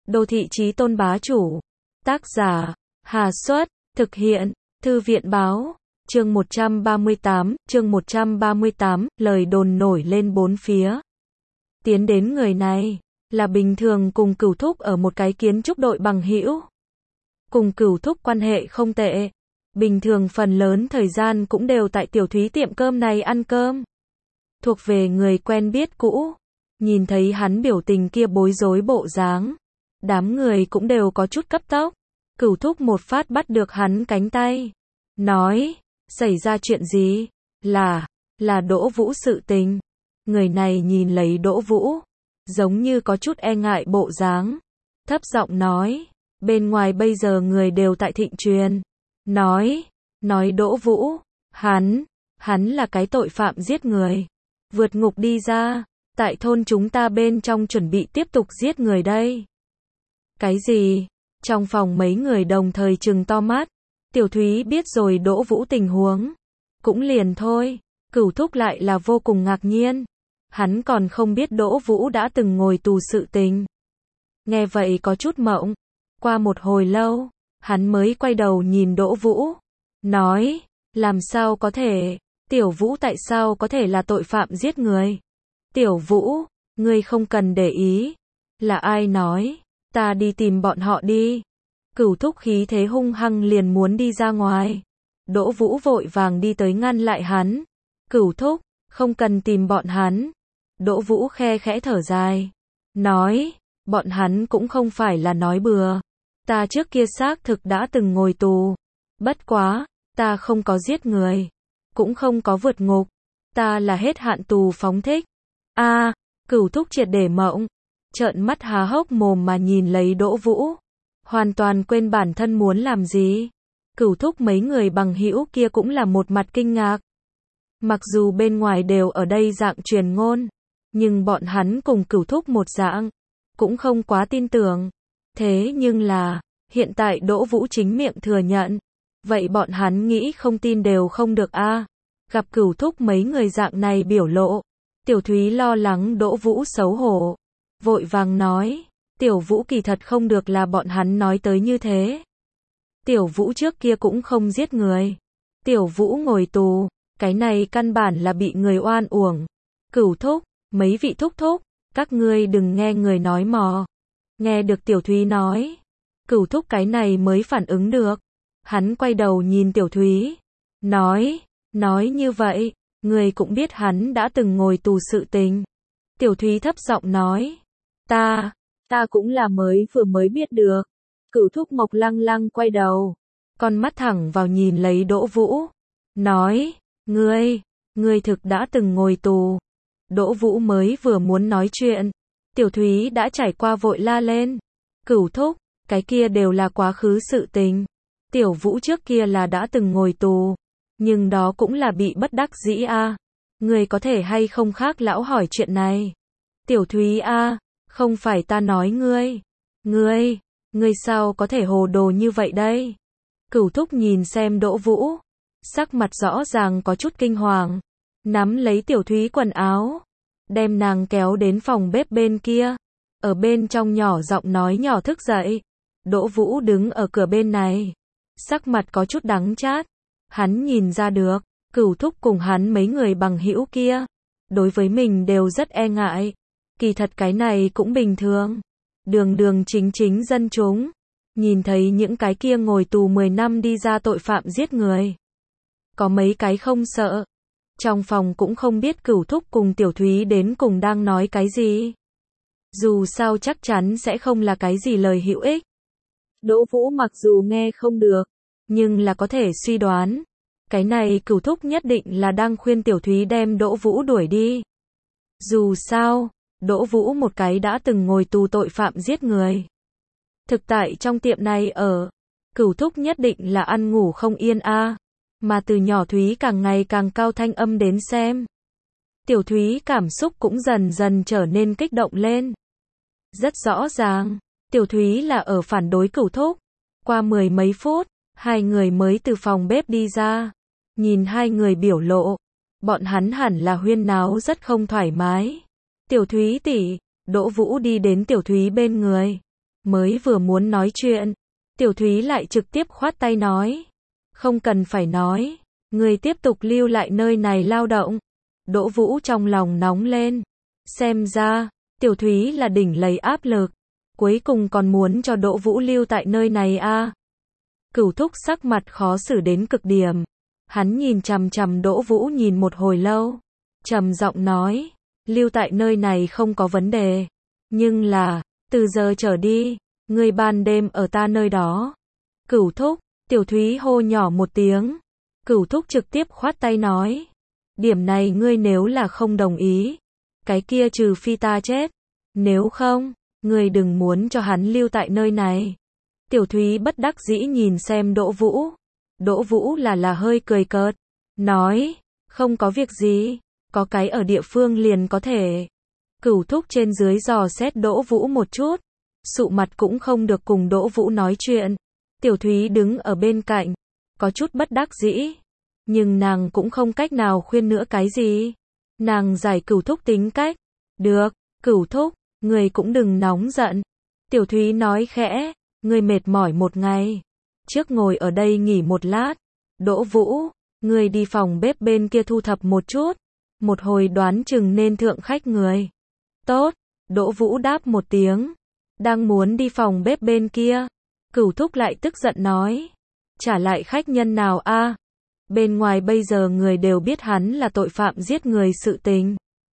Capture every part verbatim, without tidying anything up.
Đô thị chí tôn bá chủ. Tác giả, Hà Xuất, thực hiện, Thư viện báo. Chương một trăm ba mươi tám, chương một trăm ba mươi tám, lời đồn nổi lên bốn phía. Tiến đến người này, là bình thường cùng Cửu Thúc ở một cái kiến trúc đội bằng hữu. Cùng Cửu Thúc quan hệ không tệ. Bình thường phần lớn thời gian cũng đều tại Tiểu Thúy tiệm cơm này ăn cơm. Thuộc về người quen biết cũ. Nhìn thấy hắn biểu tình kia bối rối bộ dáng. Đám người cũng đều có chút cấp tốc. Cửu Thúc một phát bắt được hắn cánh tay. Nói, xảy ra chuyện gì? Là, là Đỗ Vũ sự tình. Người này nhìn lấy Đỗ Vũ. Giống như có chút e ngại bộ dáng. Thấp giọng nói, bên ngoài bây giờ người đều tại thịnh truyền. Nói, nói Đỗ Vũ, hắn, hắn là cái tội phạm giết người. Vượt ngục đi ra, tại thôn chúng ta bên trong chuẩn bị tiếp tục giết người đây. Cái gì? Trong phòng mấy người đồng thời trừng to mắt. Tiểu Thúy biết rồi Đỗ Vũ tình huống. Cũng liền thôi, Cửu Thúc lại là vô cùng ngạc nhiên. Hắn còn không biết Đỗ Vũ đã từng ngồi tù sự tình. Nghe vậy có chút mộng. Qua một hồi lâu, hắn mới quay đầu nhìn Đỗ Vũ. Nói, làm sao có thể, Tiểu Vũ tại sao có thể là tội phạm giết người? Tiểu Vũ, ngươi không cần để ý. Là ai nói? Ta đi tìm bọn họ đi. Cửu Thúc khí thế hung hăng liền muốn đi ra ngoài. Đỗ Vũ vội vàng đi tới ngăn lại hắn. Cửu Thúc, không cần tìm bọn hắn. Đỗ Vũ khe khẽ thở dài. Nói, bọn hắn cũng không phải là nói bừa. Ta trước kia xác thực đã từng ngồi tù. Bất quá, ta không có giết người. Cũng không có vượt ngục. Ta là hết hạn tù phóng thích. A, à, Cửu Thúc triệt để mộng. Trợn mắt há hốc mồm mà nhìn lấy Đỗ Vũ. Hoàn toàn quên bản thân muốn làm gì. Cửu Thúc mấy người bằng hữu kia cũng là một mặt kinh ngạc. Mặc dù bên ngoài đều ở đây dạng truyền ngôn. Nhưng bọn hắn cùng Cửu Thúc một dạng. Cũng không quá tin tưởng. Thế nhưng là, hiện tại Đỗ Vũ chính miệng thừa nhận. Vậy bọn hắn nghĩ không tin đều không được a. À. Gặp Cửu Thúc mấy người dạng này biểu lộ. Tiểu Thúy lo lắng Đỗ Vũ xấu hổ. Vội vàng nói, Tiểu Vũ kỳ thật không được là bọn hắn nói tới như thế. Tiểu Vũ trước kia cũng không giết người. Tiểu Vũ ngồi tù, cái này căn bản là bị người oan uổng. Cửu Thúc, mấy vị thúc thúc, các ngươi đừng nghe người nói mò. Nghe được Tiểu Thúy nói, Cửu Thúc cái này mới phản ứng được. Hắn quay đầu nhìn Tiểu Thúy, nói, nói như vậy, người cũng biết hắn đã từng ngồi tù sự tình. Tiểu Thúy thấp giọng nói, ta, ta cũng là mới vừa mới biết được. Cửu Thúc Mộc lăng lăng quay đầu, con mắt thẳng vào nhìn lấy Đỗ Vũ, nói, ngươi, ngươi thực đã từng ngồi tù. Đỗ Vũ mới vừa muốn nói chuyện, Tiểu Thúy đã trải qua vội la lên, Cửu Thúc, cái kia đều là quá khứ sự tình. Tiểu Vũ trước kia là đã từng ngồi tù, nhưng đó cũng là bị bất đắc dĩ a. À. Ngươi có thể hay không khác lão hỏi chuyện này. Tiểu Thúy a, à, không phải ta nói ngươi. Ngươi, ngươi sao có thể hồ đồ như vậy đây? Cửu Thúc nhìn xem Đỗ Vũ, sắc mặt rõ ràng có chút kinh hoàng, nắm lấy Tiểu Thúy quần áo, đem nàng kéo đến phòng bếp bên kia, ở bên trong nhỏ giọng nói nhỏ thức dậy. Đỗ Vũ đứng ở cửa bên này, sắc mặt có chút đắng chát, hắn nhìn ra được, Cửu Thúc cùng hắn mấy người bằng hữu kia, đối với mình đều rất e ngại. Kỳ thật cái này cũng bình thường. Đường đường chính chính dân chúng, nhìn thấy những cái kia ngồi tù mười năm đi ra tội phạm giết người. Có mấy cái không sợ. Trong phòng cũng không biết Cửu Thúc cùng Tiểu Thúy đến cùng đang nói cái gì. Dù sao chắc chắn sẽ không là cái gì lời hữu ích. Đỗ Vũ mặc dù nghe không được, nhưng là có thể suy đoán. Cái này Cửu Thúc nhất định là đang khuyên Tiểu Thúy đem Đỗ Vũ đuổi đi. Dù sao, Đỗ Vũ một cái đã từng ngồi tù tội phạm giết người. Thực tại trong tiệm này ở, Cửu Thúc nhất định là ăn ngủ không yên a. À. Mà từ nhỏ Thúy càng ngày càng cao thanh âm đến xem. Tiểu Thúy cảm xúc cũng dần dần trở nên kích động lên. Rất rõ ràng, Tiểu Thúy là ở phản đối Cửu Thúc. Qua mười mấy phút, hai người mới từ phòng bếp đi ra. Nhìn hai người biểu lộ, bọn hắn hẳn là huyên náo rất không thoải mái. Tiểu Thúy tỷ, Đỗ Vũ đi đến Tiểu Thúy bên người. Mới vừa muốn nói chuyện, Tiểu Thúy lại trực tiếp khoát tay nói. Không cần phải nói, người tiếp tục lưu lại nơi này lao động. Đỗ Vũ trong lòng nóng lên. Xem ra, Tiểu Thúy là đỉnh lấy áp lực. Cuối cùng còn muốn cho Đỗ Vũ lưu tại nơi này a. Cửu Thúc sắc mặt khó xử đến cực điểm. Hắn nhìn chằm chằm Đỗ Vũ nhìn một hồi lâu. Trầm giọng nói, lưu tại nơi này không có vấn đề. Nhưng là, từ giờ trở đi, ngươi ban đêm ở ta nơi đó. Cửu Thúc, Tiểu Thúy hô nhỏ một tiếng. Cửu Thúc trực tiếp khoát tay nói. Điểm này ngươi nếu là không đồng ý. Cái kia trừ phi ta chết. Nếu không, ngươi đừng muốn cho hắn lưu tại nơi này. Tiểu Thúy bất đắc dĩ nhìn xem Đỗ Vũ. Đỗ Vũ là là hơi cười cợt. Nói, không có việc gì. Có cái ở địa phương liền có thể. Cửu Thúc trên dưới dò xét Đỗ Vũ một chút. Sụ mặt cũng không được cùng Đỗ Vũ nói chuyện. Tiểu Thúy đứng ở bên cạnh. Có chút bất đắc dĩ. Nhưng nàng cũng không cách nào khuyên nữa cái gì. Nàng giải Cửu Thúc tính cách. Được, Cửu Thúc, người cũng đừng nóng giận. Tiểu Thúy nói khẽ, người mệt mỏi một ngày. Trước ngồi ở đây nghỉ một lát. Đỗ Vũ, người đi phòng bếp bên kia thu thập một chút. Một hồi đoán chừng nên thượng khách người. Tốt, Đỗ Vũ đáp một tiếng. Đang muốn đi phòng bếp bên kia. Cửu Thúc lại tức giận nói. Trả lại khách nhân nào a? Bên ngoài bây giờ người đều biết hắn là tội phạm giết người sự tình.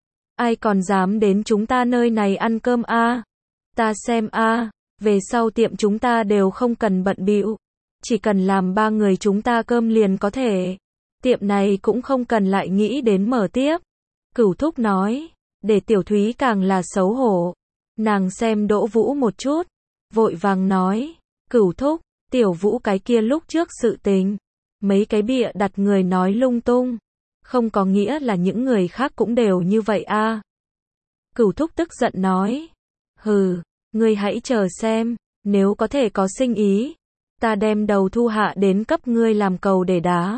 Ai còn dám đến chúng ta nơi này ăn cơm a? Ta xem a, về sau tiệm chúng ta đều không cần bận bịu. Chỉ cần làm ba người chúng ta cơm liền có thể. Tiệm này cũng không cần lại nghĩ đến mở tiếp. Cửu Thúc nói, để Tiểu Thúy càng là xấu hổ. Nàng xem Đỗ Vũ một chút, vội vàng nói, Cửu Thúc, Tiểu Vũ cái kia lúc trước sự tình. Mấy cái bịa đặt người nói lung tung. Không có nghĩa là những người khác cũng đều như vậy a. Cửu Thúc tức giận nói, hừ, ngươi hãy chờ xem, nếu có thể có sinh ý, ta đem đầu thu hạ đến cấp ngươi làm cầu để đá.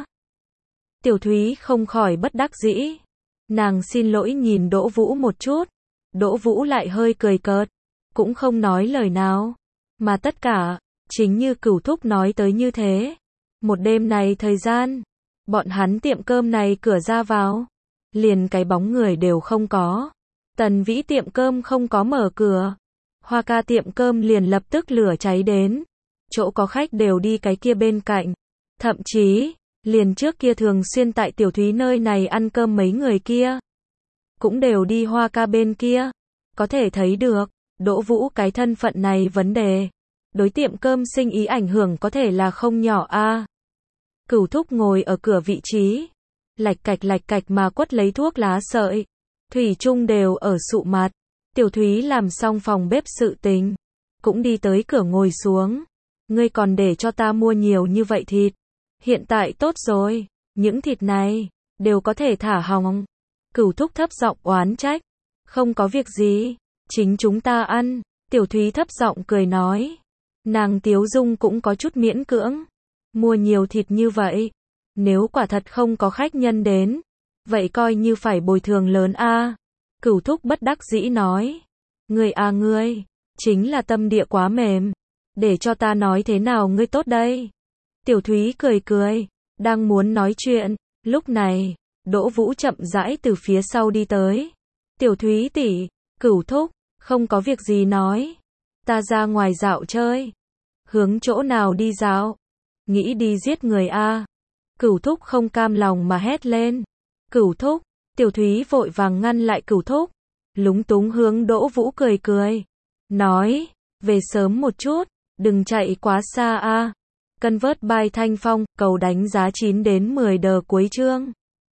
Tiểu Thúy không khỏi bất đắc dĩ. Nàng xin lỗi nhìn Đỗ Vũ một chút. Đỗ Vũ lại hơi cười cợt, cũng không nói lời nào. Mà tất cả, chính như Cửu Thúc nói tới như thế. Một đêm này thời gian, bọn hắn tiệm cơm này cửa ra vào, liền cái bóng người đều không có. Tần Vĩ tiệm cơm không có mở cửa. Hoa Ca tiệm cơm liền lập tức lửa cháy đến. Chỗ có khách đều đi cái kia bên cạnh. Thậm chí, liền trước kia thường xuyên tại Tiểu Thúy nơi này ăn cơm mấy người kia. Cũng đều đi Hoa Ca bên kia. Có thể thấy được, Đỗ Vũ cái thân phận này vấn đề. Đối tiệm cơm sinh ý ảnh hưởng có thể là không nhỏ a. Cửu Thúc ngồi ở cửa vị trí. Lạch cạch lạch cạch mà quất lấy thuốc lá sợi. Thủy chung đều ở sụ mặt. Tiểu Thúy làm xong phòng bếp sự tình. Cũng đi tới cửa ngồi xuống. Ngươi còn để cho ta mua nhiều như vậy thịt. Hiện tại tốt rồi. Những thịt này, đều có thể thả hỏng. Cửu Thúc thấp giọng oán trách. Không có việc gì. Chính chúng ta ăn. Tiểu Thúy thấp giọng cười nói. Nàng Tiếu Dung cũng có chút miễn cưỡng. Mua nhiều thịt như vậy. Nếu quả thật không có khách nhân đến. Vậy coi như phải bồi thường lớn a. Cửu Thúc bất đắc dĩ nói. Ngươi à ngươi. Chính là tâm địa quá mềm. Để cho ta nói thế nào ngươi tốt đây. Tiểu Thúy cười cười. Đang muốn nói chuyện. Lúc này, Đỗ Vũ chậm rãi từ phía sau đi tới. Tiểu Thúy tỷ, Cửu Thúc, không có việc gì nói. Ta ra ngoài dạo chơi. Hướng chỗ nào đi dạo? Nghĩ đi giết người a. Cửu Thúc không cam lòng mà hét lên. Cửu Thúc, Tiểu Thúy vội vàng ngăn lại Cửu Thúc. Lúng túng hướng Đỗ Vũ cười cười. Nói, về sớm một chút, đừng chạy quá xa a. Convert by Thanh Phong, cầu đánh giá chín đến mười đờ cuối chương.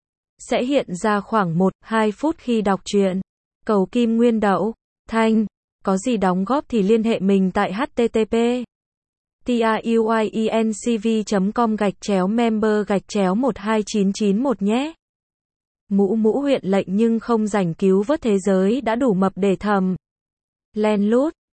Sẽ hiện ra khoảng một đến hai phút khi đọc truyện. Cầu Kim Nguyên Đậu, Thanh, có gì đóng góp thì liên hệ mình tại http truyencv chấm com gạch chéo member gạch chéo một hai chín chín một nhé. Mũ mũ huyện lệnh nhưng không rảnh cứu vớt thế giới đã đủ mập để thầm. Len lút.